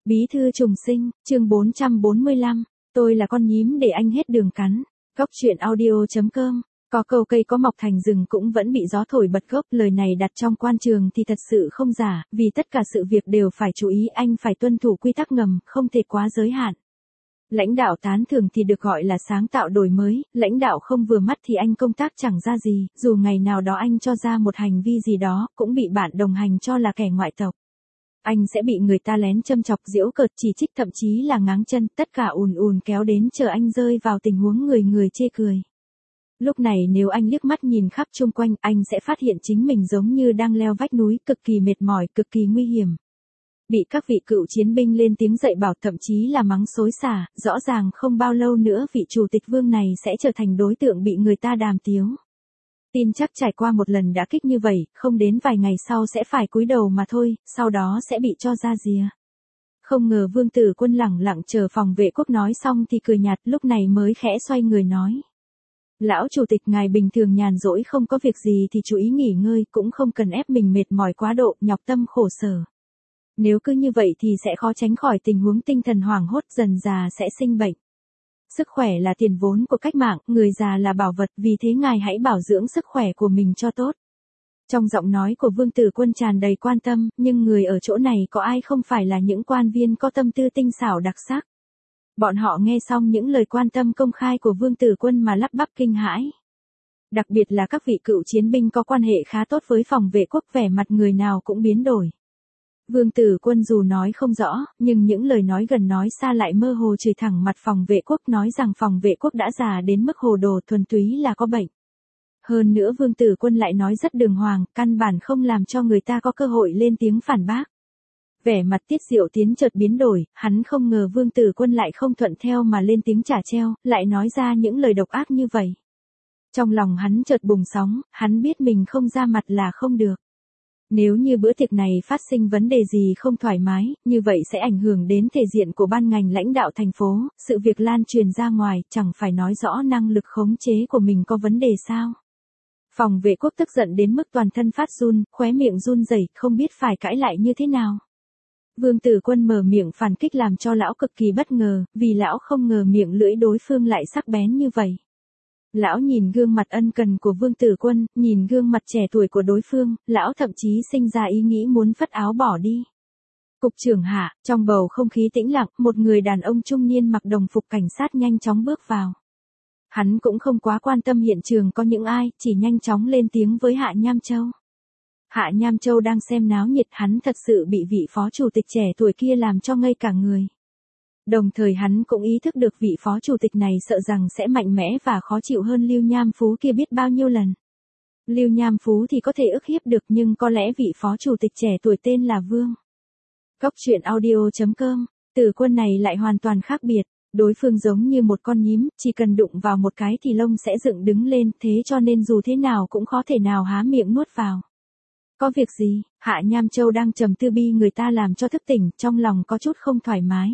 Bí thư trùng sinh, chương 445, tôi là con nhím để anh hết đường cắn. Góc truyện audio.com. Có câu cây có mọc thành rừng cũng vẫn bị gió thổi bật gốc, lời này đặt trong quan trường thì thật sự không giả, vì tất cả sự việc đều phải chú ý, anh phải tuân thủ quy tắc ngầm, không thể quá giới hạn. Lãnh đạo tán thưởng thì được gọi là sáng tạo đổi mới, lãnh đạo không vừa mắt thì anh công tác chẳng ra gì, dù ngày nào đó anh cho ra một hành vi gì đó, cũng bị bạn đồng hành cho là kẻ ngoại tộc. Anh sẽ bị người ta lén châm chọc, giễu cợt, chỉ trích, thậm chí là ngáng chân, tất cả ùn ùn kéo đến chờ anh rơi vào tình huống người người chê cười. Lúc này nếu anh liếc mắt nhìn khắp chung quanh, anh sẽ phát hiện chính mình giống như đang leo vách núi, cực kỳ mệt mỏi, cực kỳ nguy hiểm. Bị các vị cựu chiến binh lên tiếng dạy bảo, thậm chí là mắng xối xả, rõ ràng không bao lâu nữa vị chủ tịch Vương này sẽ trở thành đối tượng bị người ta đàm tiếu. Tin chắc trải qua một lần đả kích như vậy, không đến vài ngày sau sẽ phải cúi đầu mà thôi, sau đó sẽ bị cho ra rìa. Không ngờ Vương Tử Quân lẳng lặng chờ phòng vệ quốc nói xong thì cười nhạt, lúc này mới khẽ xoay người nói. Lão chủ tịch, ngài bình thường nhàn rỗi không có việc gì thì chú ý nghỉ ngơi, cũng không cần ép mình mệt mỏi quá độ, nhọc tâm khổ sở. Nếu cứ như vậy thì sẽ khó tránh khỏi tình huống tinh thần hoảng hốt, dần già sẽ sinh bệnh. Sức khỏe là tiền vốn của cách mạng, người già là bảo vật, vì thế ngài hãy bảo dưỡng sức khỏe của mình cho tốt. Trong giọng nói của Vương Tử Quân tràn đầy quan tâm, nhưng người ở chỗ này có ai không phải là những quan viên có tâm tư tinh xảo đặc sắc. Bọn họ nghe xong những lời quan tâm công khai của Vương Tử Quân mà lắp bắp kinh hãi. Đặc biệt là các vị cựu chiến binh có quan hệ khá tốt với phòng vệ quốc, vẻ mặt người nào cũng biến đổi. Vương Tử Quân dù nói không rõ, nhưng những lời nói gần nói xa lại mơ hồ chửi thẳng mặt phòng vệ quốc, nói rằng phòng vệ quốc đã già đến mức hồ đồ, thuần túy là có bệnh. Hơn nữa Vương Tử Quân lại nói rất đường hoàng, căn bản không làm cho người ta có cơ hội lên tiếng phản bác. Vẻ mặt Tiết Diệu Tiến chợt biến đổi, hắn không ngờ Vương Tử Quân lại không thuận theo mà lên tiếng trả treo, lại nói ra những lời độc ác như vậy. Trong lòng hắn chợt bùng sóng, hắn biết mình không ra mặt là không được. Nếu như bữa tiệc này phát sinh vấn đề gì không thoải mái, như vậy sẽ ảnh hưởng đến thể diện của ban ngành lãnh đạo thành phố, sự việc lan truyền ra ngoài, chẳng phải nói rõ năng lực khống chế của mình có vấn đề sao. Phòng vệ quốc tức giận đến mức toàn thân phát run, khóe miệng run rẩy, không biết phải cãi lại như thế nào. Vương Tử Quân mở miệng phản kích làm cho lão cực kỳ bất ngờ, vì lão không ngờ miệng lưỡi đối phương lại sắc bén như vậy. Lão nhìn gương mặt ân cần của Vương Tử Quân, nhìn gương mặt trẻ tuổi của đối phương, lão thậm chí sinh ra ý nghĩ muốn phất áo bỏ đi. Cục trưởng hạ, trong bầu không khí tĩnh lặng, một người đàn ông trung niên mặc đồng phục cảnh sát nhanh chóng bước vào. Hắn cũng không quá quan tâm hiện trường có những ai, chỉ nhanh chóng lên tiếng với Hạ Nham Châu. Hạ Nham Châu đang xem náo nhiệt, hắn thật sự bị vị phó chủ tịch trẻ tuổi kia làm cho ngây cả người. Đồng thời hắn cũng ý thức được vị phó chủ tịch này sợ rằng sẽ mạnh mẽ và khó chịu hơn Lưu Nham Phú kia biết bao nhiêu lần. Lưu Nham Phú thì có thể ức hiếp được, nhưng có lẽ vị phó chủ tịch trẻ tuổi tên là Vương. Góc truyện audio.com, Tử Quân này lại hoàn toàn khác biệt. Đối phương giống như một con nhím, chỉ cần đụng vào một cái thì lông sẽ dựng đứng lên, thế cho nên dù thế nào cũng khó thể nào há miệng nuốt vào. Có việc gì? Hạ Nham Châu đang trầm tư bi người ta làm cho thức tỉnh, trong lòng có chút không thoải mái.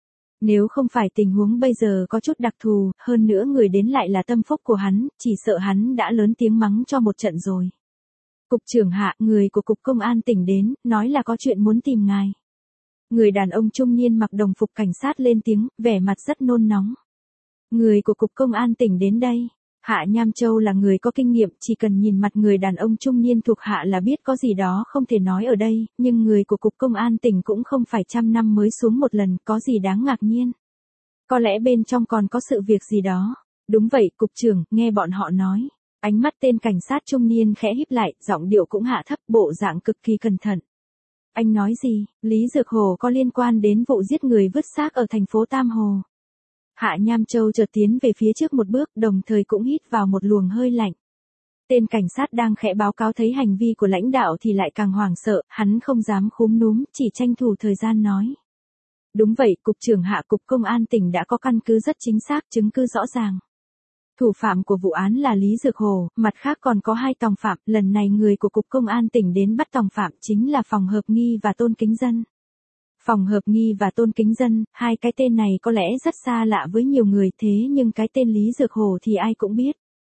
Nếu không phải tình huống bây giờ có chút đặc thù, hơn nữa người đến lại là tâm phúc của hắn, chỉ sợ hắn đã lớn tiếng mắng cho một trận rồi. Cục trưởng Hạ, người của Cục Công an tỉnh đến, nói là có chuyện muốn tìm ngài. Người đàn ông trung niên mặc đồng phục cảnh sát lên tiếng, vẻ mặt rất nôn nóng. Người của Cục Công an tỉnh đến đây. Hạ Nham Châu là người có kinh nghiệm, chỉ cần nhìn mặt người đàn ông trung niên thuộc hạ là biết có gì đó không thể nói ở đây, nhưng người của Cục Công an tỉnh cũng không phải trăm năm mới xuống một lần, có gì đáng ngạc nhiên. Có lẽ bên trong còn có sự việc gì đó. Đúng vậy, cục trưởng, nghe bọn họ nói. Ánh mắt tên cảnh sát trung niên khẽ híp lại, giọng điệu cũng hạ thấp, bộ dạng cực kỳ cẩn thận. Anh nói gì? Lý Dược Hồ có liên quan đến vụ giết người vứt xác ở thành phố Tam Hồ. Hạ Nham Châu chợt tiến về phía trước một bước, đồng thời cũng hít vào một luồng hơi lạnh. Tên cảnh sát đang khẽ báo cáo thấy hành vi của lãnh đạo thì lại càng hoảng sợ, hắn không dám khúm núm, chỉ tranh thủ thời gian nói. Đúng vậy, cục trưởng Hạ, Cục Công an tỉnh đã có căn cứ rất chính xác, chứng cứ rõ ràng. Thủ phạm của vụ án là Lý Dược Hồ, mặt khác còn có 2 tòng phạm, lần này người của Cục Công an tỉnh đến bắt tòng phạm chính là Phòng Hợp Nghi và Tôn Kính Dân. Phòng Hợp Nghi và Tôn Kính Dân, 2 cái tên này có lẽ rất xa lạ với nhiều người, thế nhưng cái tên Lý Dược Hồ thì ai cũng biết.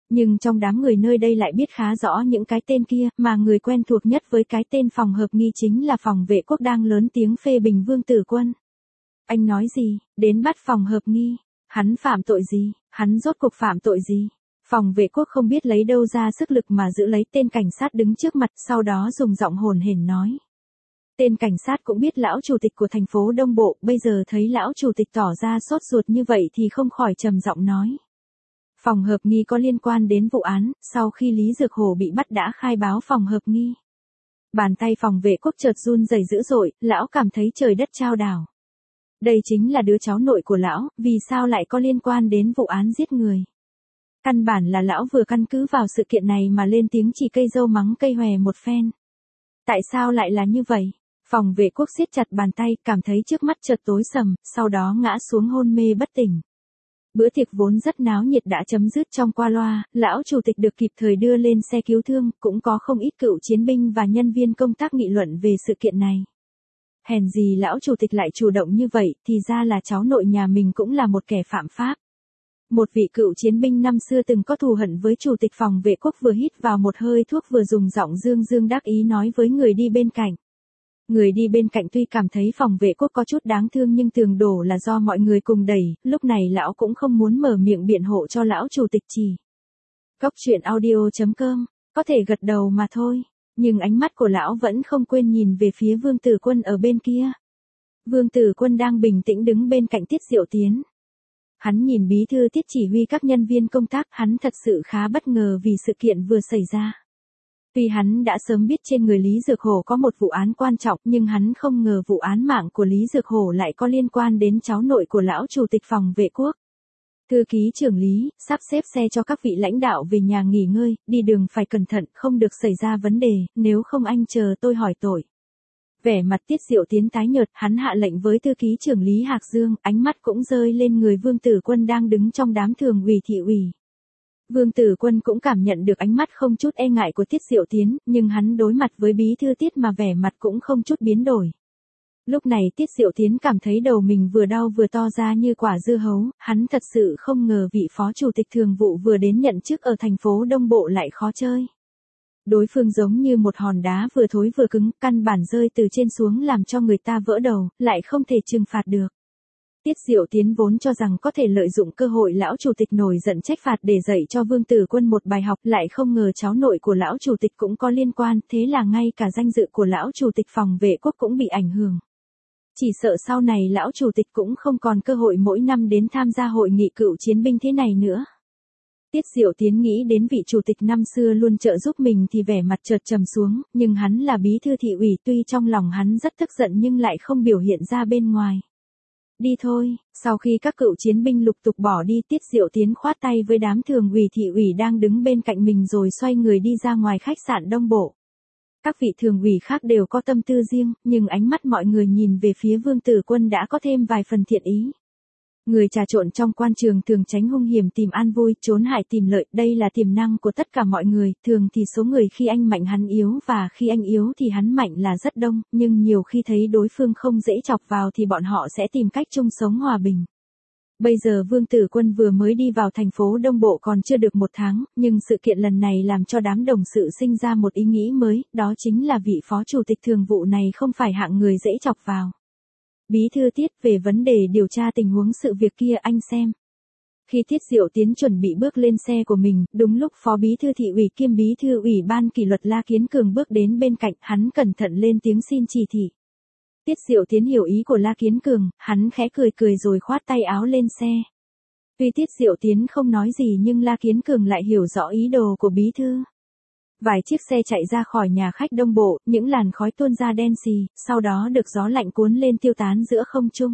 Nhưng trong đám người nơi đây lại biết khá rõ những cái tên kia, mà người quen thuộc nhất với cái tên Phòng Hợp Nghi chính là Phòng Vệ Quốc đang lớn tiếng phê bình Vương Tử Quân. Anh nói gì, đến bắt Phòng Hợp Nghi, hắn phạm tội gì, hắn rốt cuộc phạm tội gì? Phòng Vệ Quốc không biết lấy đâu ra sức lực mà giữ lấy tên cảnh sát đứng trước mặt, sau đó dùng giọng hồn hển nói. Tên cảnh sát cũng biết lão chủ tịch của thành phố Đông Bộ, bây giờ thấy lão chủ tịch tỏ ra sốt ruột như vậy thì không khỏi trầm giọng nói. Phòng Hợp Nghi có liên quan đến vụ án, sau khi Lý Dược Hổ bị bắt đã khai báo Phòng Hợp Nghi. Bàn tay Phòng Vệ Quốc chợt run rẩy dữ dội, lão cảm thấy trời đất chao đảo. Đây chính là đứa cháu nội của lão, vì sao lại có liên quan đến vụ án giết người? Căn bản là lão vừa căn cứ vào sự kiện này mà lên tiếng chỉ cây dâu mắng cây hòe một phen. Tại sao lại là như vậy? Phòng Vệ Quốc siết chặt bàn tay, cảm thấy trước mắt chợt tối sầm, sau đó ngã xuống hôn mê bất tỉnh. Bữa tiệc vốn rất náo nhiệt đã chấm dứt trong qua loa, lão chủ tịch được kịp thời đưa lên xe cứu thương, cũng có không ít cựu chiến binh và nhân viên công tác nghị luận về sự kiện này. Hèn gì lão chủ tịch lại chủ động như vậy, thì ra là cháu nội nhà mình cũng là một kẻ phạm pháp. Một vị cựu chiến binh năm xưa từng có thù hận với chủ tịch Phòng Vệ Quốc vừa hít vào một hơi thuốc vừa dùng giọng dương dương đắc ý nói với người đi bên cạnh. Người đi bên cạnh tuy cảm thấy Phòng Vệ Quốc có chút đáng thương nhưng tường đổ là do mọi người cùng đẩy, lúc này lão cũng không muốn mở miệng biện hộ cho lão chủ tịch chỉ. Cốc truyện audio.com, có thể gật đầu mà thôi, nhưng ánh mắt của lão vẫn không quên nhìn về phía Vương Tử Quân ở bên kia. Vương Tử Quân đang bình tĩnh đứng bên cạnh Tiết Diệu Tiến. Hắn nhìn bí thư Tiết chỉ huy các nhân viên công tác, hắn thật sự khá bất ngờ vì sự kiện vừa xảy ra. Tuy hắn đã sớm biết trên người Lý Dược Hổ có một vụ án quan trọng nhưng hắn không ngờ vụ án mạng của Lý Dược Hổ lại có liên quan đến cháu nội của lão chủ tịch Phòng Vệ Quốc. Thư ký trưởng Lý, sắp xếp xe cho các vị lãnh đạo về nhà nghỉ ngơi, đi đường phải cẩn thận, không được xảy ra vấn đề, nếu không anh chờ tôi hỏi tội. Vẻ mặt Tiết Diệu Tiến tái nhợt, hắn hạ lệnh với thư ký trưởng Lý Hạc Dương, ánh mắt cũng rơi lên người Vương Tử Quân đang đứng trong đám thường ủy thị ủy. Vương Tử Quân cũng cảm nhận được ánh mắt không chút e ngại của Tiết Diệu Tiến, nhưng hắn đối mặt với bí thư Tiết mà vẻ mặt cũng không chút biến đổi. Lúc này Tiết Diệu Tiến cảm thấy đầu mình vừa đau vừa to ra như quả dưa hấu, hắn thật sự không ngờ vị phó chủ tịch thường vụ vừa đến nhận chức ở thành phố Đông Bộ lại khó chơi. Đối phương giống như một hòn đá vừa thối vừa cứng, căn bản rơi từ trên xuống làm cho người ta vỡ đầu, lại không thể trừng phạt được. Tiết Diệu Tiến vốn cho rằng có thể lợi dụng cơ hội lão chủ tịch nổi giận trách phạt để dạy cho Vương Tử Quân một bài học, lại không ngờ cháu nội của lão chủ tịch cũng có liên quan, thế là ngay cả danh dự của lão chủ tịch Phòng Vệ Quốc cũng bị ảnh hưởng. Chỉ sợ sau này lão chủ tịch cũng không còn cơ hội mỗi năm đến tham gia hội nghị cựu chiến binh thế này nữa. Tiết Diệu Tiến nghĩ đến vị chủ tịch năm xưa luôn trợ giúp mình thì vẻ mặt chợt trầm xuống, nhưng hắn là bí thư thị ủy, tuy trong lòng hắn rất tức giận nhưng lại không biểu hiện ra bên ngoài. Đi thôi, sau khi các cựu chiến binh lục tục bỏ đi, Tiết Diệu Tiến khoát tay với đám thường ủy thị ủy đang đứng bên cạnh mình rồi xoay người đi ra ngoài khách sạn Đông Bộ. Các vị thường ủy khác đều có tâm tư riêng, nhưng ánh mắt mọi người nhìn về phía Vương Tử Quân đã có thêm vài phần thiện ý. Người trà trộn trong quan trường thường tránh hung hiểm tìm an vui, trốn hại tìm lợi, đây là tiềm năng của tất cả mọi người, thường thì số người khi anh mạnh hắn yếu và khi anh yếu thì hắn mạnh là rất đông, nhưng nhiều khi thấy đối phương không dễ chọc vào thì bọn họ sẽ tìm cách chung sống hòa bình. Bây giờ Vương Tử Quân vừa mới đi vào thành phố Đông Bộ còn chưa được một tháng, nhưng sự kiện lần này làm cho đám đồng sự sinh ra một ý nghĩ mới, đó chính là vị phó chủ tịch thường vụ này không phải hạng người dễ chọc vào. Bí thư Tiết, về vấn đề điều tra tình huống sự việc kia anh xem. Khi Tiết Diệu Tiến chuẩn bị bước lên xe của mình, đúng lúc phó bí thư thị ủy kiêm bí thư ủy ban kỷ luật La Kiến Cường bước đến bên cạnh, hắn cẩn thận lên tiếng xin chỉ thị. Tiết Diệu Tiến hiểu ý của La Kiến Cường, hắn khẽ cười cười rồi khoát tay áo lên xe. Tuy Tiết Diệu Tiến không nói gì nhưng La Kiến Cường lại hiểu rõ ý đồ của bí thư. Vài chiếc xe chạy ra khỏi nhà khách Đông Bộ, những làn khói tuôn ra đen xì, sau đó được gió lạnh cuốn lên tiêu tán giữa không trung.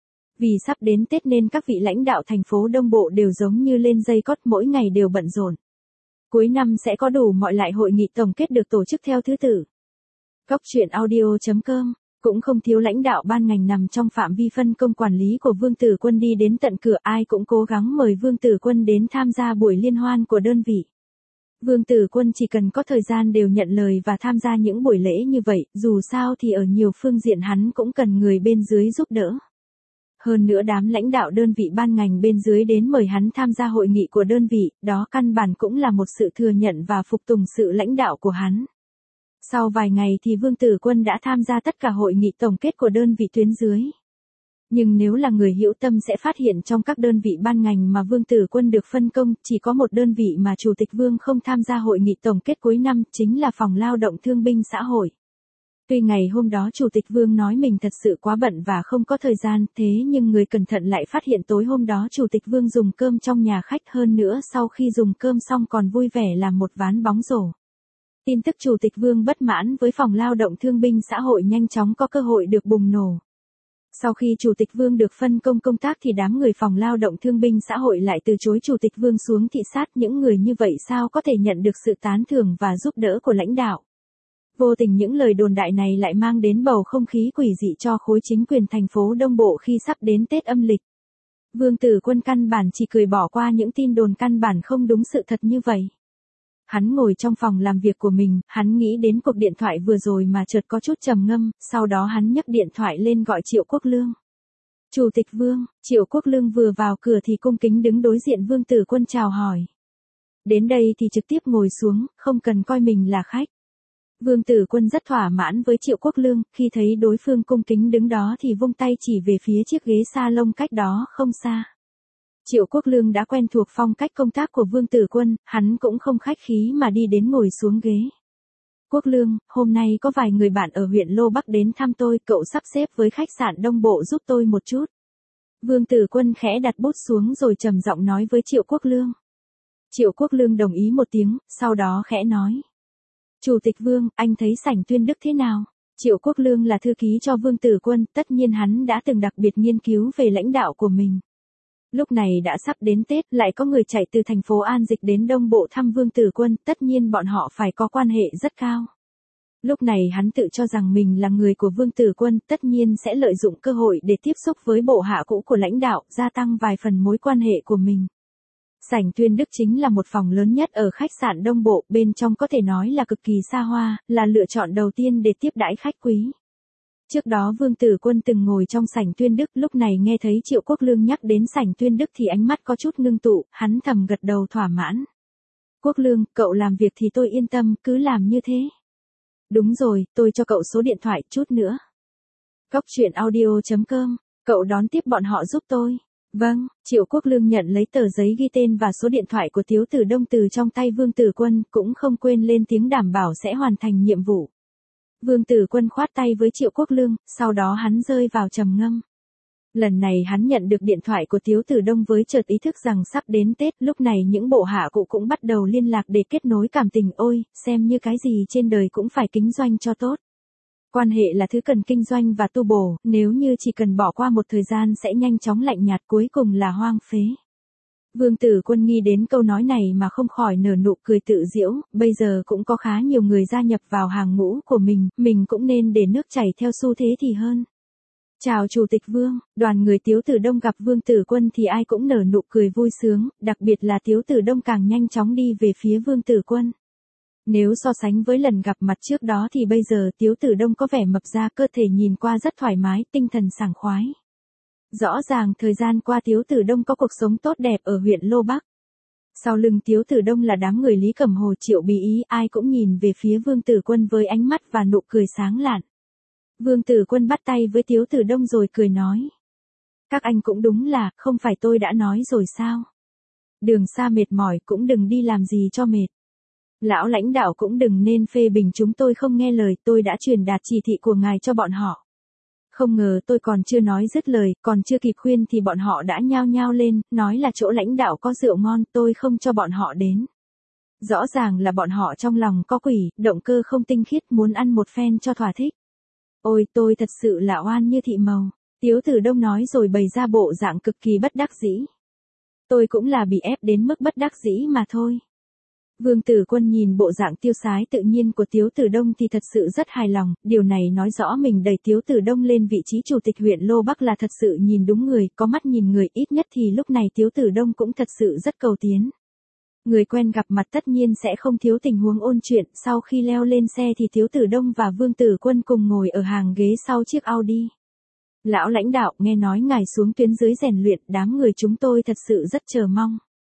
Vì sắp đến Tết nên các vị lãnh đạo thành phố Đông Bộ đều giống như lên dây cót, mỗi ngày đều bận rộn. Cuối năm sẽ có đủ mọi loại hội nghị tổng kết được tổ chức theo thứ tự. Cốc truyện audio.com, cũng không thiếu lãnh đạo ban ngành nằm trong phạm vi phân công quản lý của Vương Tử Quân đi đến tận cửa, ai cũng cố gắng mời Vương Tử Quân đến tham gia buổi liên hoan của đơn vị. Vương Tử Quân chỉ cần có thời gian đều nhận lời và tham gia những buổi lễ như vậy, dù sao thì ở nhiều phương diện hắn cũng cần người bên dưới giúp đỡ. Hơn nữa đám lãnh đạo đơn vị ban ngành bên dưới đến mời hắn tham gia hội nghị của đơn vị, đó căn bản cũng là một sự thừa nhận và phục tùng sự lãnh đạo của hắn. Sau vài ngày thì Vương Tử Quân đã tham gia tất cả hội nghị tổng kết của đơn vị tuyến dưới. Nhưng nếu là người hữu tâm sẽ phát hiện trong các đơn vị ban ngành mà Vương Tử Quân được phân công, chỉ có một đơn vị mà Chủ tịch Vương không tham gia hội nghị tổng kết cuối năm, chính là Phòng Lao động Thương binh Xã hội. Tuy ngày hôm đó Chủ tịch Vương nói mình thật sự quá bận và không có thời gian, thế nhưng người cẩn thận lại phát hiện tối hôm đó Chủ tịch Vương dùng cơm trong nhà khách, hơn nữa sau khi dùng cơm xong còn vui vẻ làm một ván bóng rổ. Tin tức Chủ tịch Vương bất mãn với Phòng Lao động Thương binh Xã hội nhanh chóng có cơ hội được bùng nổ. Sau khi Chủ tịch Vương được phân công công tác thì đám người Phòng Lao động Thương binh Xã hội lại từ chối Chủ tịch Vương xuống thị sát. Những người như vậy sao có thể nhận được sự tán thưởng và giúp đỡ của lãnh đạo. Vô tình những lời đồn đại này lại mang đến bầu không khí quỷ dị cho khối chính quyền thành phố Đông Bộ khi sắp đến Tết âm lịch. Vương Tử Quân căn bản chỉ cười bỏ qua những tin đồn căn bản không đúng sự thật như vậy. Hắn ngồi trong phòng làm việc của mình, hắn nghĩ đến cuộc điện thoại vừa rồi mà chợt có chút trầm ngâm, sau đó hắn nhấc điện thoại lên gọi Triệu Quốc Lương. Chủ tịch Vương, Triệu Quốc Lương vừa vào cửa thì cung kính đứng đối diện Vương Tử Quân chào hỏi. Đến đây thì trực tiếp ngồi xuống, không cần coi mình là khách. Vương Tử Quân rất thỏa mãn với Triệu Quốc Lương, khi thấy đối phương cung kính đứng đó thì vung tay chỉ về phía chiếc ghế salon cách đó không xa. Triệu Quốc Lương đã quen thuộc phong cách công tác của Vương Tử Quân, hắn cũng không khách khí mà đi đến ngồi xuống ghế. Quốc Lương, hôm nay có vài người bạn ở huyện Lô Bắc đến thăm tôi, cậu sắp xếp với khách sạn Đông Bộ giúp tôi một chút. Vương Tử Quân khẽ đặt bút xuống rồi trầm giọng nói với Triệu Quốc Lương. Triệu Quốc Lương đồng ý một tiếng, sau đó khẽ nói. Chủ tịch Vương, anh thấy sảnh Tuyên Đức thế nào? Triệu Quốc Lương là thư ký cho Vương Tử Quân, tất nhiên hắn đã từng đặc biệt nghiên cứu về lãnh đạo của mình. Lúc này đã sắp đến Tết, lại có người chạy từ thành phố An Dịch đến Đông Bộ thăm Vương Tử Quân, tất nhiên bọn họ phải có quan hệ rất cao. Lúc này hắn tự cho rằng mình là người của Vương Tử Quân, tất nhiên sẽ lợi dụng cơ hội để tiếp xúc với bộ hạ cũ của lãnh đạo, gia tăng vài phần mối quan hệ của mình. Sảnh Tuyên Đức chính là một phòng lớn nhất ở khách sạn Đông Bộ, bên trong có thể nói là cực kỳ xa hoa, là lựa chọn đầu tiên để tiếp đãi khách quý. Trước đó Vương Tử Quân từng ngồi trong sảnh Tuyên Đức, lúc này nghe thấy Triệu Quốc Lương nhắc đến sảnh Tuyên Đức thì ánh mắt có chút ngưng tụ, hắn thầm gật đầu thỏa mãn. Quốc Lương, cậu làm việc thì tôi yên tâm, cứ làm như thế. Đúng rồi, tôi cho cậu số điện thoại, chút nữa. Coctruyện.audio.com, cậu đón tiếp bọn họ giúp tôi. Vâng, Triệu Quốc Lương nhận lấy tờ giấy ghi tên và số điện thoại của Tiếu Tử Đông từ trong tay Vương Tử Quân, cũng không quên lên tiếng đảm bảo sẽ hoàn thành nhiệm vụ. Vương Tử Quân khoát tay với Triệu Quốc Lương, sau đó hắn rơi vào trầm ngâm. Lần này hắn nhận được điện thoại của Tiếu Tử Đông với chợt ý thức rằng sắp đến Tết, lúc này những bộ hạ cụ cũng bắt đầu liên lạc để kết nối cảm tình. Ôi, xem như cái gì trên đời cũng phải kinh doanh cho tốt. Quan hệ là thứ cần kinh doanh và tu bổ, nếu như chỉ cần bỏ qua một thời gian sẽ nhanh chóng lạnh nhạt, cuối cùng là hoang phế. Vương Tử Quân nghĩ đến câu nói này mà không khỏi nở nụ cười tự giễu, bây giờ cũng có khá nhiều người gia nhập vào hàng ngũ của mình cũng nên để nước chảy theo xu thế thì hơn. Chào Chủ tịch Vương, đoàn người Tiếu Tử Đông gặp Vương Tử Quân thì ai cũng nở nụ cười vui sướng, đặc biệt là Tiếu Tử Đông càng nhanh chóng đi về phía Vương Tử Quân. Nếu so sánh với lần gặp mặt trước đó thì bây giờ Tiếu Tử Đông có vẻ mập ra, cơ thể nhìn qua rất thoải mái, tinh thần sảng khoái. Rõ ràng thời gian qua Tiếu Tử Đông có cuộc sống tốt đẹp ở huyện Lô Bắc. Sau lưng Tiếu Tử Đông là đám người Lý Cẩm Hồ, Triệu Bí Ý, ai cũng nhìn về phía Vương Tử Quân với ánh mắt và nụ cười sáng lạn. Vương Tử Quân bắt tay với Tiếu Tử Đông rồi cười nói. Các anh cũng đúng là, không phải tôi đã nói rồi sao? Đường xa mệt mỏi cũng đừng đi làm gì cho mệt. Lão lãnh đạo cũng đừng nên phê bình chúng tôi không nghe lời, tôi đã truyền đạt chỉ thị của ngài cho bọn họ. Không ngờ tôi còn chưa nói dứt lời, còn chưa kịp khuyên thì bọn họ đã nhao nhao lên, nói là chỗ lãnh đạo có rượu ngon, tôi không cho bọn họ đến. Rõ ràng là bọn họ trong lòng có quỷ, động cơ không tinh khiết, muốn ăn một phen cho thỏa thích. Ôi, tôi thật sự là oan như thị màu. Tiếu Tử Đông nói rồi bày ra bộ dạng cực kỳ bất đắc dĩ. Tôi cũng là bị ép đến mức bất đắc dĩ mà thôi. Vương Tử Quân nhìn bộ dạng tiêu sái tự nhiên của Tiếu Tử Đông thì thật sự rất hài lòng, điều này nói rõ mình đẩy Tiếu Tử Đông lên vị trí chủ tịch huyện Lô Bắc là thật sự nhìn đúng người, có mắt nhìn người, ít nhất thì lúc này Tiếu Tử Đông cũng thật sự rất cầu tiến. Người quen gặp mặt tất nhiên sẽ không thiếu tình huống ôn chuyện, sau khi leo lên xe thì Tiếu Tử Đông và Vương Tử Quân cùng ngồi ở hàng ghế sau chiếc Audi. Lão lãnh đạo, nghe nói ngài xuống tuyến dưới rèn luyện, đám người chúng tôi thật sự rất chờ mong.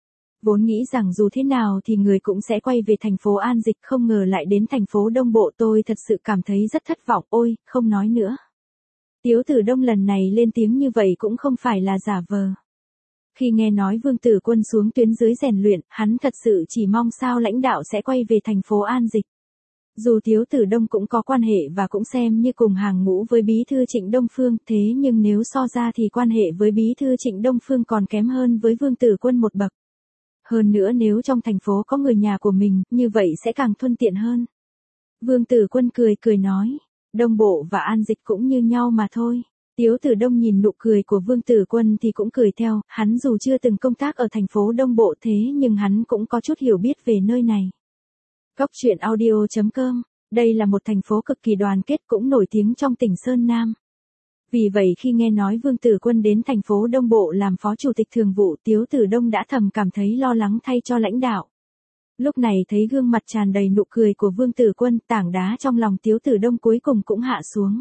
Vốn nghĩ rằng dù thế nào thì người cũng sẽ quay về thành phố An Dịch, không ngờ lại đến thành phố Đông Bộ, tôi thật sự cảm thấy rất thất vọng, ôi, không nói nữa. Tiếu Tử Đông lần này lên tiếng như vậy cũng không phải là giả vờ. Khi nghe nói Vương Tử Quân xuống tuyến dưới rèn luyện, hắn thật sự chỉ mong sao lãnh đạo sẽ quay về thành phố An Dịch. Dù Tiếu Tử Đông cũng có quan hệ và cũng xem như cùng hàng ngũ với Bí thư Trịnh Đông Phương, thế nhưng nếu so ra thì quan hệ với Bí thư Trịnh Đông Phương còn kém hơn với Vương Tử Quân một bậc. Hơn nữa nếu trong thành phố có người nhà của mình, như vậy sẽ càng thuận tiện hơn. Vương Tử Quân cười cười nói, Đông Bộ và An Dịch cũng như nhau mà thôi. Tiếu Tử Đông nhìn nụ cười của Vương Tử Quân thì cũng cười theo, hắn dù chưa từng công tác ở thành phố Đông Bộ thế nhưng hắn cũng có chút hiểu biết về nơi này. Góc truyện audio.com, đây là một thành phố cực kỳ đoàn kết cũng nổi tiếng trong tỉnh Sơn Nam. Vì vậy khi nghe nói Vương Tử Quân đến thành phố Đông Bộ làm phó chủ tịch thường vụ, Tiếu Tử Đông đã thầm cảm thấy lo lắng thay cho lãnh đạo. Lúc này thấy gương mặt tràn đầy nụ cười của Vương Tử Quân, tảng đá trong lòng Tiếu Tử Đông cuối cùng cũng hạ xuống.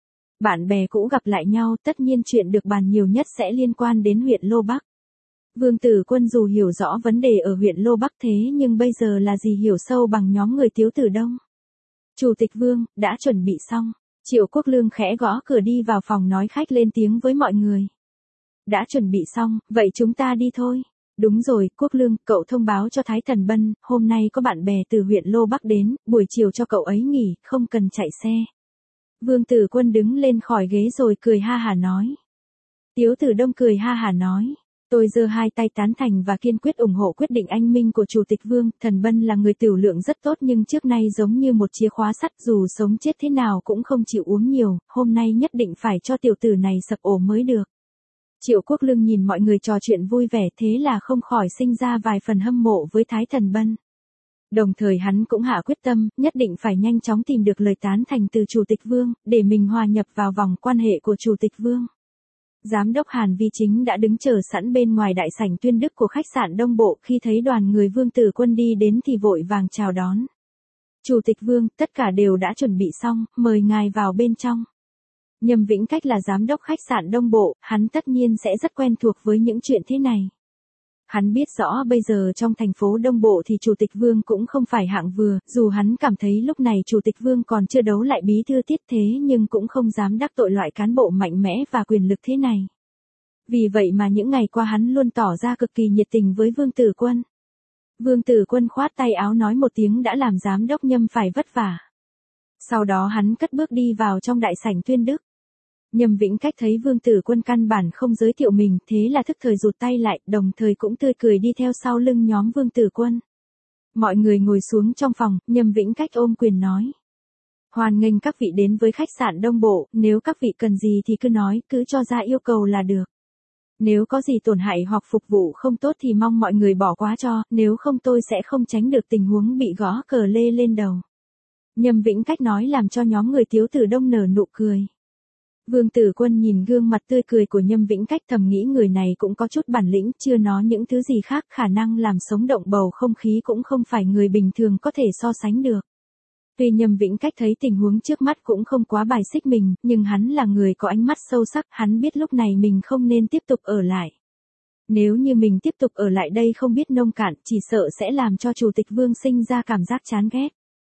Bạn bè cũ gặp lại nhau, tất nhiên chuyện được bàn nhiều nhất sẽ liên quan đến huyện Lô Bắc. Vương Tử Quân dù hiểu rõ vấn đề ở huyện Lô Bắc thế nhưng bây giờ là gì hiểu sâu bằng nhóm người Tiếu Tử Đông. Chủ tịch Vương, đã chuẩn bị xong. Triệu Quốc Lương khẽ gõ cửa đi vào phòng nói khách lên tiếng với mọi người. Đã chuẩn bị xong, vậy chúng ta đi thôi. Đúng rồi, Quốc Lương, cậu thông báo cho Thái Thần Bân, hôm nay có bạn bè từ huyện Lô Bắc đến, buổi chiều cho cậu ấy nghỉ, không cần chạy xe. Vương Tử Quân đứng lên khỏi ghế rồi cười ha hả nói. Tiếu Tử Đông cười ha hả nói. Tôi giơ hai tay tán thành và kiên quyết ủng hộ quyết định anh minh của Chủ tịch Vương. Thần Bân là người tiểu lượng rất tốt nhưng trước nay giống như một chìa khóa sắt, dù sống chết thế nào cũng không chịu uống nhiều, hôm nay nhất định phải cho tiểu tử này sập ổ mới được. Triệu Quốc Lương nhìn mọi người trò chuyện vui vẻ thế là không khỏi sinh ra vài phần hâm mộ với Thái Thần Bân. Đồng thời hắn cũng hạ quyết tâm, nhất định phải nhanh chóng tìm được lời tán thành từ Chủ tịch Vương, để mình hòa nhập vào vòng quan hệ của Chủ tịch Vương. Giám đốc Hàn Vi Chính đã đứng chờ sẵn bên ngoài đại sảnh Tuyên Đức của khách sạn Đông Bộ, khi thấy đoàn người Vương Tử Quân đi đến thì vội vàng chào đón. Chủ tịch Vương, tất cả đều đã chuẩn bị xong, mời ngài vào bên trong. Nhâm Vĩnh Cách là giám đốc khách sạn Đông Bộ, hắn tất nhiên sẽ rất quen thuộc với những chuyện thế này. Hắn biết rõ bây giờ trong thành phố Đông Bộ thì Chủ tịch Vương cũng không phải hạng vừa, dù hắn cảm thấy lúc này Chủ tịch Vương còn chưa đấu lại bí thư Tiết thế nhưng cũng không dám đắc tội loại cán bộ mạnh mẽ và quyền lực thế này. Vì vậy mà những ngày qua hắn luôn tỏ ra cực kỳ nhiệt tình với Vương Tử Quân. Vương Tử Quân khoát tay áo nói một tiếng đã làm giám đốc Nhâm phải vất vả. Sau đó hắn cất bước đi vào trong đại sảnh Tuyên Đức. Nhâm Vĩnh Cách thấy Vương Tử Quân căn bản không giới thiệu mình, thế là thức thời rụt tay lại, đồng thời cũng tươi cười đi theo sau lưng nhóm Vương Tử Quân. Mọi người ngồi xuống trong phòng, Nhâm Vĩnh Cách ôm quyền nói. Hoan nghênh các vị đến với khách sạn Đông Bộ, nếu các vị cần gì thì cứ nói, cứ cho ra yêu cầu là được. Nếu có gì tổn hại hoặc phục vụ không tốt thì mong mọi người bỏ qua cho, nếu không tôi sẽ không tránh được tình huống bị gõ cờ lê lên đầu. Nhâm Vĩnh Cách nói làm cho nhóm người Tiếu Tử Đông nở nụ cười. Vương Tử Quân nhìn gương mặt tươi cười của Nhâm Vĩnh Cách thầm nghĩ người này cũng có chút bản lĩnh, chưa nói những thứ gì khác, khả năng làm sống động bầu không khí cũng không phải người bình thường có thể so sánh được. Tuy Nhâm Vĩnh Cách thấy tình huống trước mắt cũng không quá bài xích mình, nhưng hắn là người có ánh mắt sâu sắc, hắn biết lúc này mình không nên tiếp tục ở lại. Nếu như mình tiếp tục ở lại đây không biết nông cạn, chỉ sợ sẽ làm cho Chủ tịch Vương sinh ra cảm giác chán ghét.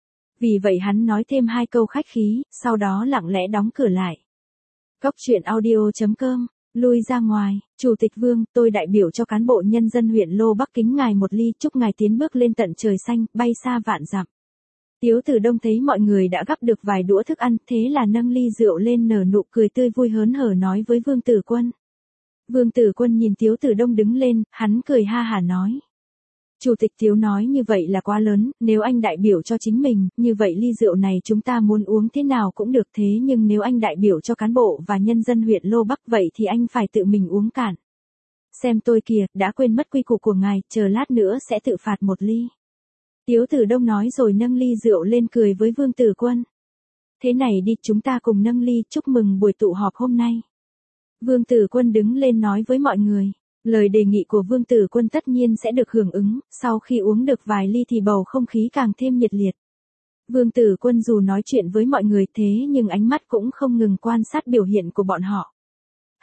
Vì vậy hắn nói thêm hai câu khách khí, sau đó lặng lẽ đóng cửa lại. Góc truyện audio.com, lui ra ngoài, Chủ tịch Vương, tôi đại biểu cho cán bộ nhân dân huyện Lô Bắc kính ngài một ly, chúc ngài tiến bước lên tận trời xanh, bay xa vạn dặm. Tiếu Tử Đông thấy mọi người đã gắp được vài đũa thức ăn, thế là nâng ly rượu lên nở nụ cười tươi vui hớn hở nói với Vương Tử Quân. Vương Tử Quân nhìn Tiếu Tử Đông đứng lên, hắn cười ha hả nói. Chủ tịch Tiếu nói như vậy là quá lớn, nếu anh đại biểu cho chính mình, như vậy ly rượu này chúng ta muốn uống thế nào cũng được, thế nhưng nếu anh đại biểu cho cán bộ và nhân dân huyện Lô Bắc vậy thì anh phải tự mình uống cạn. Xem tôi kìa, đã quên mất quy củ của ngài, chờ lát nữa sẽ tự phạt một ly. Tiếu Tử Đông nói rồi nâng ly rượu lên cười với Vương Tử Quân. Thế này đi, chúng ta cùng nâng ly chúc mừng buổi tụ họp hôm nay. Vương Tử Quân đứng lên nói với mọi người. Lời đề nghị của Vương Tử Quân tất nhiên sẽ được hưởng ứng, sau khi uống được vài ly thì bầu không khí càng thêm nhiệt liệt. Vương Tử Quân dù nói chuyện với mọi người thế nhưng ánh mắt cũng không ngừng quan sát biểu hiện của bọn họ.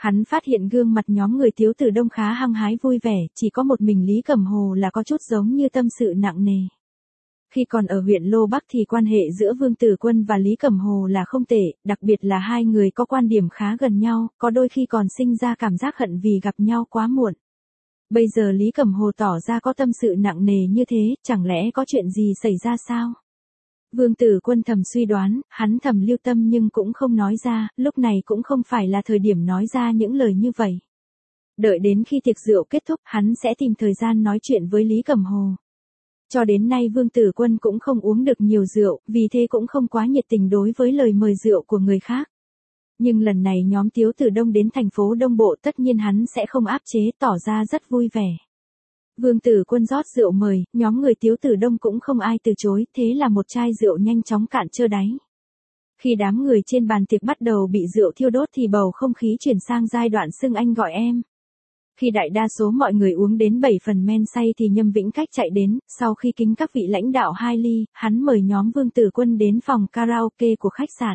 Hắn phát hiện gương mặt nhóm người Tiếu Tử Đông khá hăng hái vui vẻ, chỉ có một mình Lý Cẩm Hồ là có chút giống như tâm sự nặng nề. Khi còn ở huyện Lô Bắc thì quan hệ giữa Vương Tử Quân và Lý Cẩm Hồ là không tệ, đặc biệt là hai người có quan điểm khá gần nhau, có đôi khi còn sinh ra cảm giác hận vì gặp nhau quá muộn. Bây giờ Lý Cẩm Hồ tỏ ra có tâm sự nặng nề như thế, chẳng lẽ có chuyện gì xảy ra sao? Vương Tử Quân thầm suy đoán, hắn thầm lưu tâm nhưng cũng không nói ra, lúc này cũng không phải là thời điểm nói ra những lời như vậy. Đợi đến khi tiệc rượu kết thúc, hắn sẽ tìm thời gian nói chuyện với Lý Cẩm Hồ. Cho đến nay Vương Tử Quân cũng không uống được nhiều rượu, vì thế cũng không quá nhiệt tình đối với lời mời rượu của người khác. Nhưng lần này nhóm Tiếu Tử Đông đến thành phố Đông Bộ tất nhiên hắn sẽ không áp chế, tỏ ra rất vui vẻ. Vương Tử Quân rót rượu mời, nhóm người Tiếu Tử Đông cũng không ai từ chối, thế là một chai rượu nhanh chóng cạn trơ đáy. Khi đám người trên bàn tiệc bắt đầu bị rượu thiêu đốt thì bầu không khí chuyển sang giai đoạn xưng anh gọi em. Khi đại đa số mọi người uống đến 7 phần men say thì Nhâm Vĩnh Cách chạy đến, sau khi kính các vị lãnh đạo 2 ly, hắn mời nhóm Vương Tử Quân đến phòng karaoke của khách sạn.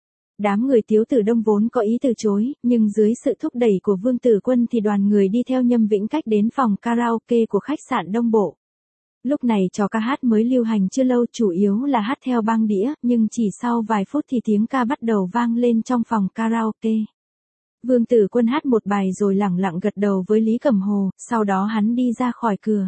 Đám người Tiếu Tử Đông vốn có ý từ chối, nhưng dưới sự thúc đẩy của Vương Tử Quân thì đoàn người đi theo Nhâm Vĩnh Cách đến phòng karaoke của khách sạn Đông Bộ. Lúc này trò ca hát mới lưu hành chưa lâu, chủ yếu là hát theo băng đĩa, nhưng chỉ sau vài phút thì tiếng ca bắt đầu vang lên trong phòng karaoke. Vương Tử Quân hát một bài rồi lẳng lặng gật đầu với Lý Cẩm Hồ, sau đó hắn đi ra khỏi cửa.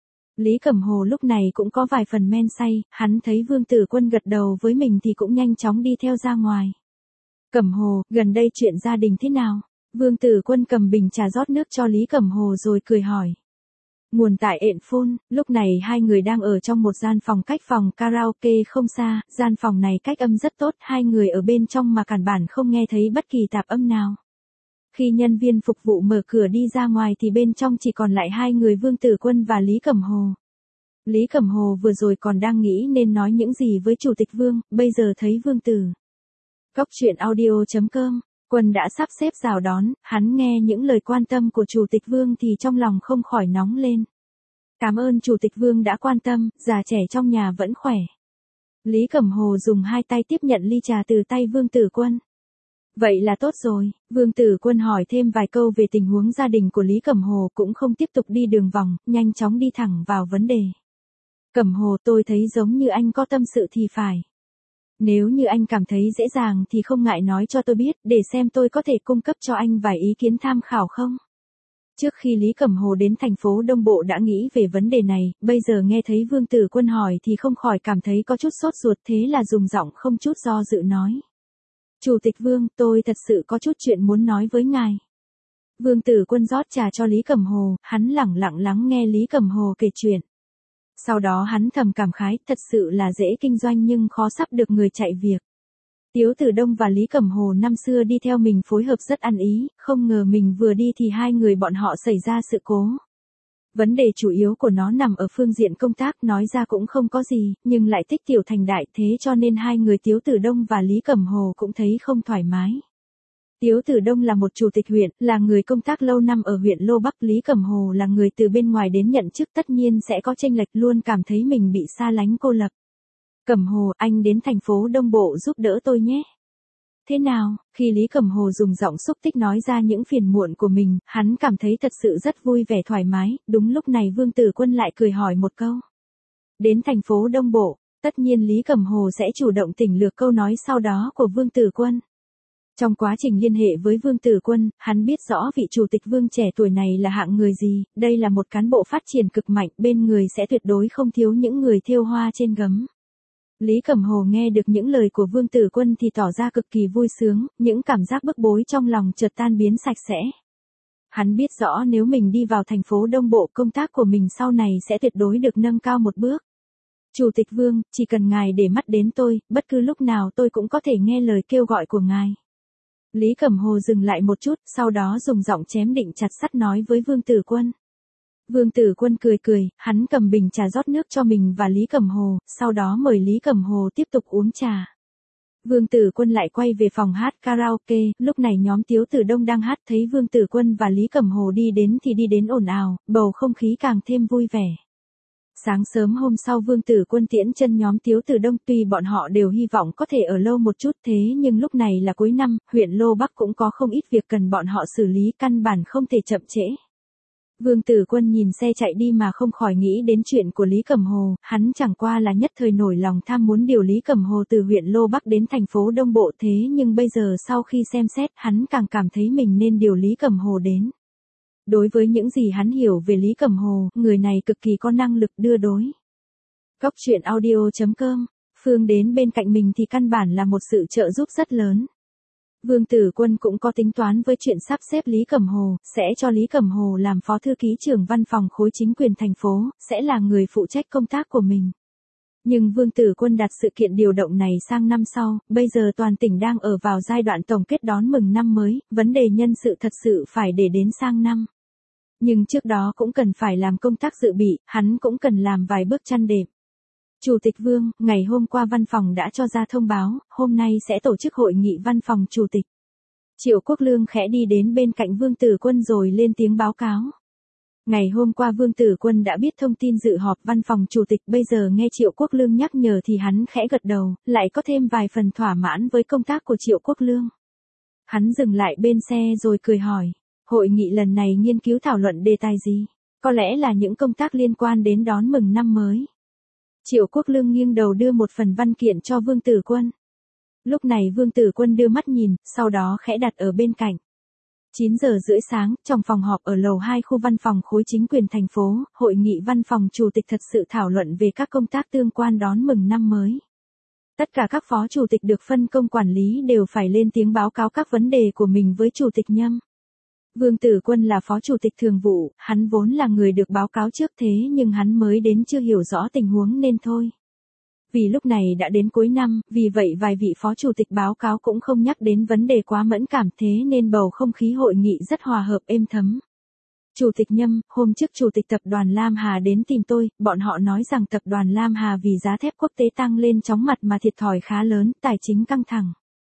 Lý Cẩm Hồ lúc này cũng có vài phần men say, hắn thấy Vương Tử Quân gật đầu với mình thì cũng nhanh chóng đi theo ra ngoài. Cẩm Hồ, gần đây chuyện gia đình thế nào? Vương Tử Quân cầm bình trà rót nước cho Lý Cẩm Hồ rồi cười hỏi. Nguồn tại ện phun, lúc này hai người đang ở trong một gian phòng cách phòng karaoke không xa, gian phòng này cách âm rất tốt, hai người ở bên trong mà căn bản không nghe thấy bất kỳ tạp âm nào. Khi nhân viên phục vụ mở cửa đi ra ngoài thì bên trong chỉ còn lại hai người Vương Tử Quân và Lý Cẩm Hồ. Lý Cẩm Hồ vừa rồi còn đang nghĩ nên nói những gì với Chủ tịch Vương, bây giờ thấy Vương Tử. Góc truyện audio.com, Quân đã sắp xếp chào đón, hắn nghe những lời quan tâm của Chủ tịch Vương thì trong lòng không khỏi nóng lên. Cảm ơn Chủ tịch Vương đã quan tâm, già trẻ trong nhà vẫn khỏe. Lý Cẩm Hồ dùng hai tay tiếp nhận ly trà từ tay Vương Tử Quân. Vậy là tốt rồi, Vương Tử Quân hỏi thêm vài câu về tình huống gia đình của Lý Cẩm Hồ cũng không tiếp tục đi đường vòng, nhanh chóng đi thẳng vào vấn đề. Cẩm Hồ, tôi thấy giống như anh có tâm sự thì phải. Nếu như anh cảm thấy dễ dàng thì không ngại nói cho tôi biết, để xem tôi có thể cung cấp cho anh vài ý kiến tham khảo không? Trước khi Lý Cẩm Hồ đến thành phố Đông Bộ đã nghĩ về vấn đề này, bây giờ nghe thấy Vương Tử Quân hỏi thì không khỏi cảm thấy có chút sốt ruột, thế là dùng giọng không chút do dự nói. Chủ tịch Vương, tôi thật sự có chút chuyện muốn nói với ngài. Vương Tử Quân rót trà cho Lý Cẩm Hồ, hắn lẳng lặng lắng nghe Lý Cẩm Hồ kể chuyện. Sau đó hắn thầm cảm khái, thật sự là dễ kinh doanh nhưng khó sắp được người chạy việc. Tiếu Tử Đông và Lý Cẩm Hồ năm xưa đi theo mình phối hợp rất ăn ý, không ngờ mình vừa đi thì hai người bọn họ xảy ra sự cố. Vấn đề chủ yếu của nó nằm ở phương diện công tác, nói ra cũng không có gì, nhưng lại tích tiểu thành đại, thế cho nên hai người Tiếu Tử Đông và Lý Cẩm Hồ cũng thấy không thoải mái. Tiếu Tử Đông là một chủ tịch huyện, là người công tác lâu năm ở huyện Lô Bắc, Lý Cẩm Hồ là người từ bên ngoài đến nhận chức, tất nhiên sẽ có chênh lệch, luôn cảm thấy mình bị xa lánh cô lập. Cẩm Hồ, anh đến thành phố Đông Bộ giúp đỡ tôi nhé. Thế nào? Khi Lý Cẩm Hồ dùng giọng xúc tích nói ra những phiền muộn của mình, hắn cảm thấy thật sự rất vui vẻ thoải mái, đúng lúc này Vương Tử Quân lại cười hỏi một câu. Đến thành phố Đông Bộ, tất nhiên Lý Cẩm Hồ sẽ chủ động tỉnh lược câu nói sau đó của Vương Tử Quân. Trong quá trình liên hệ với Vương Tử Quân, hắn biết rõ vị chủ tịch Vương trẻ tuổi này là hạng người gì, đây là một cán bộ phát triển cực mạnh, bên người sẽ tuyệt đối không thiếu những người thêu hoa trên gấm. Lý Cẩm Hồ nghe được những lời của Vương Tử Quân thì tỏ ra cực kỳ vui sướng, những cảm giác bức bối trong lòng chợt tan biến sạch sẽ. Hắn biết rõ nếu mình đi vào thành phố Đông Bộ, công tác của mình sau này sẽ tuyệt đối được nâng cao một bước. Chủ tịch Vương, chỉ cần ngài để mắt đến tôi, bất cứ lúc nào tôi cũng có thể nghe lời kêu gọi của ngài. Lý Cẩm Hồ dừng lại một chút, sau đó dùng giọng chém định chặt sắt nói với Vương Tử Quân. Vương Tử Quân cười cười, hắn cầm bình trà rót nước cho mình và Lý Cẩm Hồ, sau đó mời Lý Cẩm Hồ tiếp tục uống trà. Vương Tử Quân lại quay về phòng hát karaoke, lúc này nhóm Tiếu Tử Đông đang hát, thấy Vương Tử Quân và Lý Cẩm Hồ đi đến thì đi đến ồn ào, bầu không khí càng thêm vui vẻ. Sáng sớm hôm sau Vương Tử Quân tiễn chân nhóm Tiếu Từ Đông, tuy bọn họ đều hy vọng có thể ở lâu một chút thế nhưng lúc này là cuối năm, huyện Lô Bắc cũng có không ít việc cần bọn họ xử lý, căn bản không thể chậm trễ. Vương Tử Quân nhìn xe chạy đi mà không khỏi nghĩ đến chuyện của Lý Cẩm Hồ, hắn chẳng qua là nhất thời nổi lòng tham muốn điều Lý Cẩm Hồ từ huyện Lô Bắc đến thành phố Đông Bộ, thế nhưng bây giờ sau khi xem xét hắn càng cảm thấy mình nên điều Lý Cẩm Hồ đến. Đối với những gì hắn hiểu về Lý Cẩm Hồ, người này cực kỳ có năng lực đưa đối. Góc truyện audio.com, Phương đến bên cạnh mình thì căn bản là một sự trợ giúp rất lớn. Vương Tử Quân cũng có tính toán với chuyện sắp xếp Lý Cẩm Hồ, sẽ cho Lý Cẩm Hồ làm phó thư ký trưởng văn phòng khối chính quyền thành phố, sẽ là người phụ trách công tác của mình. Nhưng Vương Tử Quân đặt sự kiện điều động này sang năm sau, bây giờ toàn tỉnh đang ở vào giai đoạn tổng kết đón mừng năm mới, vấn đề nhân sự thật sự phải để đến sang năm. Nhưng trước đó cũng cần phải làm công tác dự bị, hắn cũng cần làm vài bước chăn đệm. Chủ tịch Vương, ngày hôm qua văn phòng đã cho ra thông báo, hôm nay sẽ tổ chức hội nghị văn phòng chủ tịch. Triệu Quốc Lương khẽ đi đến bên cạnh Vương Tử Quân rồi lên tiếng báo cáo. Ngày hôm qua Vương Tử Quân đã biết thông tin dự họp văn phòng chủ tịch, bây giờ nghe Triệu Quốc Lương nhắc nhở thì hắn khẽ gật đầu, lại có thêm vài phần thỏa mãn với công tác của Triệu Quốc Lương. Hắn dừng lại bên xe rồi cười hỏi, hội nghị lần này nghiên cứu thảo luận đề tài gì? Có lẽ là những công tác liên quan đến đón mừng năm mới. Triệu Quốc Lương nghiêng đầu đưa một phần văn kiện cho Vương Tử Quân. Lúc này Vương Tử Quân đưa mắt nhìn, sau đó khẽ đặt ở bên cạnh. 9 giờ rưỡi sáng, trong phòng họp ở lầu 2 khu văn phòng khối chính quyền thành phố, hội nghị văn phòng chủ tịch thật sự thảo luận về các công tác tương quan đón mừng năm mới. Tất cả các phó chủ tịch được phân công quản lý đều phải lên tiếng báo cáo các vấn đề của mình với chủ tịch Nhâm. Vương Tử Quân là phó chủ tịch thường vụ, hắn vốn là người được báo cáo trước thế nhưng hắn mới đến chưa hiểu rõ tình huống nên thôi. Vì lúc này đã đến cuối năm, vì vậy vài vị phó chủ tịch báo cáo cũng không nhắc đến vấn đề quá mẫn cảm, thế nên bầu không khí hội nghị rất hòa hợp êm thấm. Chủ tịch Nhâm, hôm trước Chủ tịch Tập đoàn Lam Hà đến tìm tôi, bọn họ nói rằng Tập đoàn Lam Hà vì giá thép quốc tế tăng lên chóng mặt mà thiệt thòi khá lớn, tài chính căng thẳng.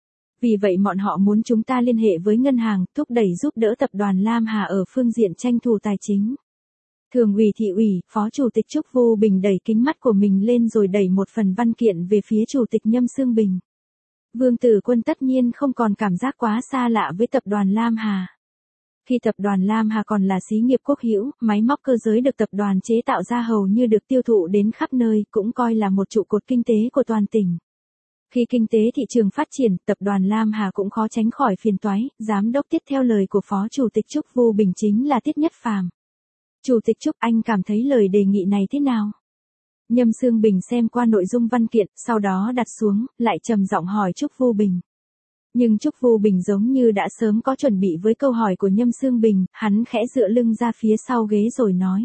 Vì vậy bọn họ muốn chúng ta liên hệ với ngân hàng, thúc đẩy giúp đỡ Tập đoàn Lam Hà ở phương diện tranh thủ tài chính. Thường ủy thị ủy, Phó Chủ tịch Trúc Vô Bình đẩy kính mắt của mình lên rồi đẩy một phần văn kiện về phía Chủ tịch Nhâm Xương Bình. Vương Tử Quân tất nhiên không còn cảm giác quá xa lạ với Tập đoàn Lam Hà. Khi Tập đoàn Lam Hà còn là xí nghiệp quốc hữu, máy móc cơ giới được tập đoàn chế tạo ra hầu như được tiêu thụ đến khắp nơi, cũng coi là một trụ cột kinh tế của toàn tỉnh. Khi kinh tế thị trường phát triển, Tập đoàn Lam Hà cũng khó tránh khỏi phiền toái, giám đốc Tiết theo lời của Phó Chủ tịch Trúc Vô Bình chính là Tiết Nhất Phàm. Chủ tịch Trúc, anh cảm thấy lời đề nghị này thế nào? Nhâm Xương Bình xem qua nội dung văn kiện, sau đó đặt xuống, lại trầm giọng hỏi Trúc Vô Bình. Nhưng Trúc Vô Bình giống như đã sớm có chuẩn bị với câu hỏi của Nhâm Xương Bình, hắn khẽ dựa lưng ra phía sau ghế rồi nói.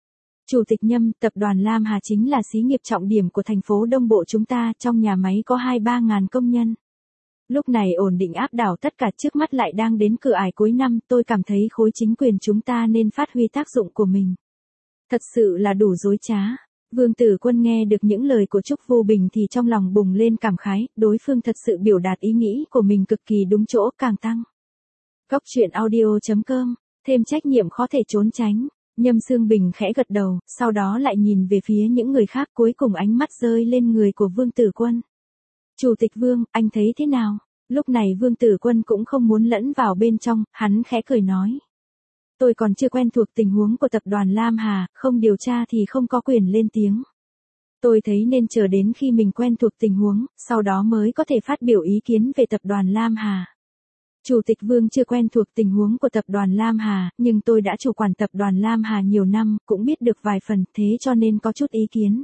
Chủ tịch Nhâm, Tập đoàn Lam Hà chính là xí nghiệp trọng điểm của thành phố Đông Bộ chúng ta, trong nhà máy có 2-3 ngàn công nhân. Lúc này ổn định áp đảo tất cả, trước mắt lại đang đến cửa ải cuối năm, tôi cảm thấy khối chính quyền chúng ta nên phát huy tác dụng của mình. Thật sự là đủ dối trá. Vương Tử Quân nghe được những lời của Trúc Vô Bình thì trong lòng bùng lên cảm khái, đối phương thật sự biểu đạt ý nghĩ của mình cực kỳ đúng chỗ, càng tăng. Góc truyện audio.com, thêm trách nhiệm khó thể trốn tránh. Nhâm Xương Bình khẽ gật đầu, sau đó lại nhìn về phía những người khác, cuối cùng ánh mắt rơi lên người của Vương Tử Quân. Chủ tịch Vương, anh thấy thế nào? Lúc này Vương Tử Quân cũng không muốn lẫn vào bên trong, hắn khẽ cười nói. Tôi còn chưa quen thuộc tình huống của Tập đoàn Lam Hà, không điều tra thì không có quyền lên tiếng. Tôi thấy nên chờ đến khi mình quen thuộc tình huống, sau đó mới có thể phát biểu ý kiến về Tập đoàn Lam Hà. Chủ tịch Vương chưa quen thuộc tình huống của Tập đoàn Lam Hà, nhưng tôi đã chủ quản Tập đoàn Lam Hà nhiều năm, cũng biết được vài phần, thế cho nên có chút ý kiến.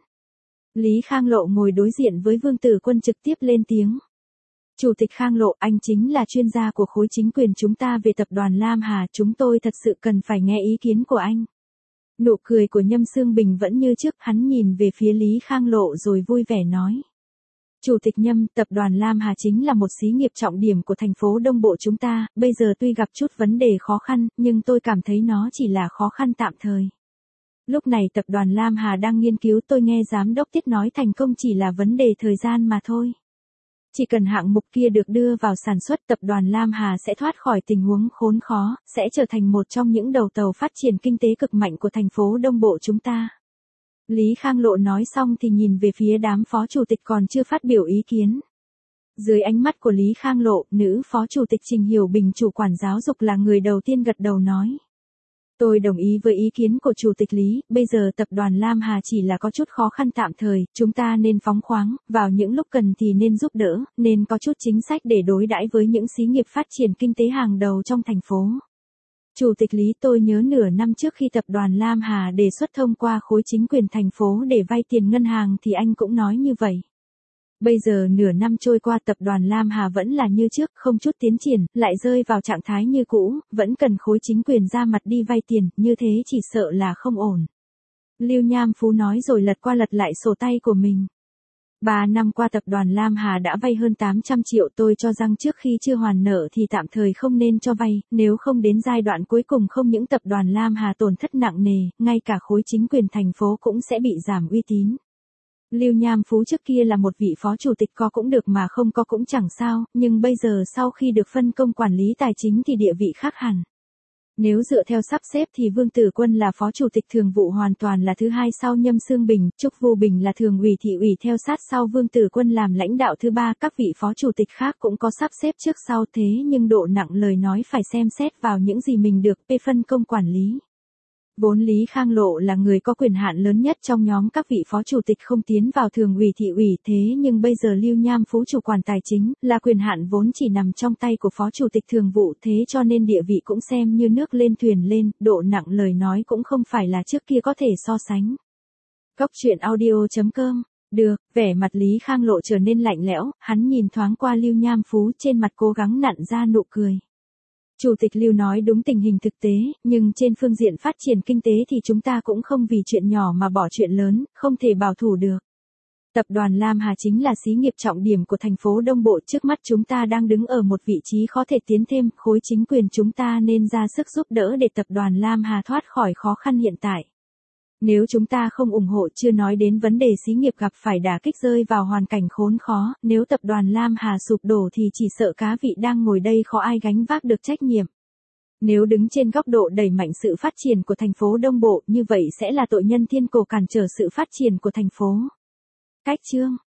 Lý Khang Lộ ngồi đối diện với Vương Tử Quân trực tiếp lên tiếng. Chủ tịch Khang Lộ, anh chính là chuyên gia của khối chính quyền chúng ta về Tập đoàn Lam Hà, chúng tôi thật sự cần phải nghe ý kiến của anh. Nụ cười của Nhâm Xương Bình vẫn như trước, hắn nhìn về phía Lý Khang Lộ rồi vui vẻ nói. Chủ tịch Nhâm, Tập đoàn Lam Hà chính là một xí nghiệp trọng điểm của thành phố Đông Bộ chúng ta, bây giờ tuy gặp chút vấn đề khó khăn, nhưng tôi cảm thấy nó chỉ là khó khăn tạm thời. Lúc này Tập đoàn Lam Hà đang nghiên cứu, tôi nghe Giám đốc Tiết nói thành công chỉ là vấn đề thời gian mà thôi. Chỉ cần hạng mục kia được đưa vào sản xuất, Tập đoàn Lam Hà sẽ thoát khỏi tình huống khốn khó, sẽ trở thành một trong những đầu tàu phát triển kinh tế cực mạnh của thành phố Đông Bộ chúng ta. Lý Khang Lộ nói xong thì nhìn về phía đám phó chủ tịch còn chưa phát biểu ý kiến. Dưới ánh mắt của Lý Khang Lộ, nữ phó chủ tịch Trình Hiểu Bình chủ quản giáo dục là người đầu tiên gật đầu nói. Tôi đồng ý với ý kiến của Chủ tịch Lý, bây giờ tập đoàn Lam Hà chỉ là có chút khó khăn tạm thời, chúng ta nên phóng khoáng, vào những lúc cần thì nên giúp đỡ, nên có chút chính sách để đối đãi với những xí nghiệp phát triển kinh tế hàng đầu trong thành phố. Chủ tịch Lý, tôi nhớ nửa năm trước khi tập đoàn Lam Hà đề xuất thông qua khối chính quyền thành phố để vay tiền ngân hàng thì anh cũng nói như vậy. Bây giờ nửa năm trôi qua tập đoàn Lam Hà vẫn là như trước, không chút tiến triển, lại rơi vào trạng thái như cũ, vẫn cần khối chính quyền ra mặt đi vay tiền, như thế chỉ sợ là không ổn. Lưu Nham Phú nói rồi lật qua lật lại sổ tay của mình. 3 năm qua tập đoàn Lam Hà đã vay hơn 800 triệu, tôi cho rằng trước khi chưa hoàn nợ thì tạm thời không nên cho vay, nếu không đến giai đoạn cuối cùng không những tập đoàn Lam Hà tổn thất nặng nề, ngay cả khối chính quyền thành phố cũng sẽ bị giảm uy tín. Lưu Nham Phú trước kia là một vị phó chủ tịch, có cũng được mà không có cũng chẳng sao, nhưng bây giờ sau khi được phân công quản lý tài chính thì địa vị khác hẳn. Nếu dựa theo sắp xếp thì Vương Tử Quân là phó chủ tịch thường vụ hoàn toàn là thứ hai sau Nhâm Xương Bình, Trúc Vu Bình là thường ủy thị ủy theo sát sau Vương Tử Quân làm lãnh đạo thứ ba, các vị phó chủ tịch khác cũng có sắp xếp trước sau, thế nhưng độ nặng lời nói phải xem xét vào những gì mình được phân công quản lý. Vốn Lý Khang Lộ là người có quyền hạn lớn nhất trong nhóm các vị phó chủ tịch không tiến vào thường ủy thị ủy, thế nhưng bây giờ Lưu Nham Phú chủ quản tài chính, là quyền hạn vốn chỉ nằm trong tay của phó chủ tịch thường vụ, thế cho nên địa vị cũng xem như nước lên thuyền lên, độ nặng lời nói cũng không phải là trước kia có thể so sánh. Góc truyện audio.com. Được, vẻ mặt Lý Khang Lộ trở nên lạnh lẽo, hắn nhìn thoáng qua Lưu Nham Phú, trên mặt cố gắng nặn ra nụ cười. Chủ tịch Lưu nói đúng tình hình thực tế, nhưng trên phương diện phát triển kinh tế thì chúng ta cũng không vì chuyện nhỏ mà bỏ chuyện lớn, không thể bảo thủ được. Tập đoàn Lam Hà chính là xí nghiệp trọng điểm của thành phố Đông Bộ, trước mắt chúng ta đang đứng ở một vị trí khó thể tiến thêm, khối chính quyền chúng ta nên ra sức giúp đỡ để tập đoàn Lam Hà thoát khỏi khó khăn hiện tại. Nếu chúng ta không ủng hộ, chưa nói đến vấn đề xí nghiệp gặp phải đả kích rơi vào hoàn cảnh khốn khó, nếu tập đoàn Lam Hà sụp đổ thì chỉ sợ cá vị đang ngồi đây khó ai gánh vác được trách nhiệm. Nếu đứng trên góc độ đẩy mạnh sự phát triển của thành phố Đông Bộ, như vậy sẽ là tội nhân thiên cổ cản trở sự phát triển của thành phố. Cách chương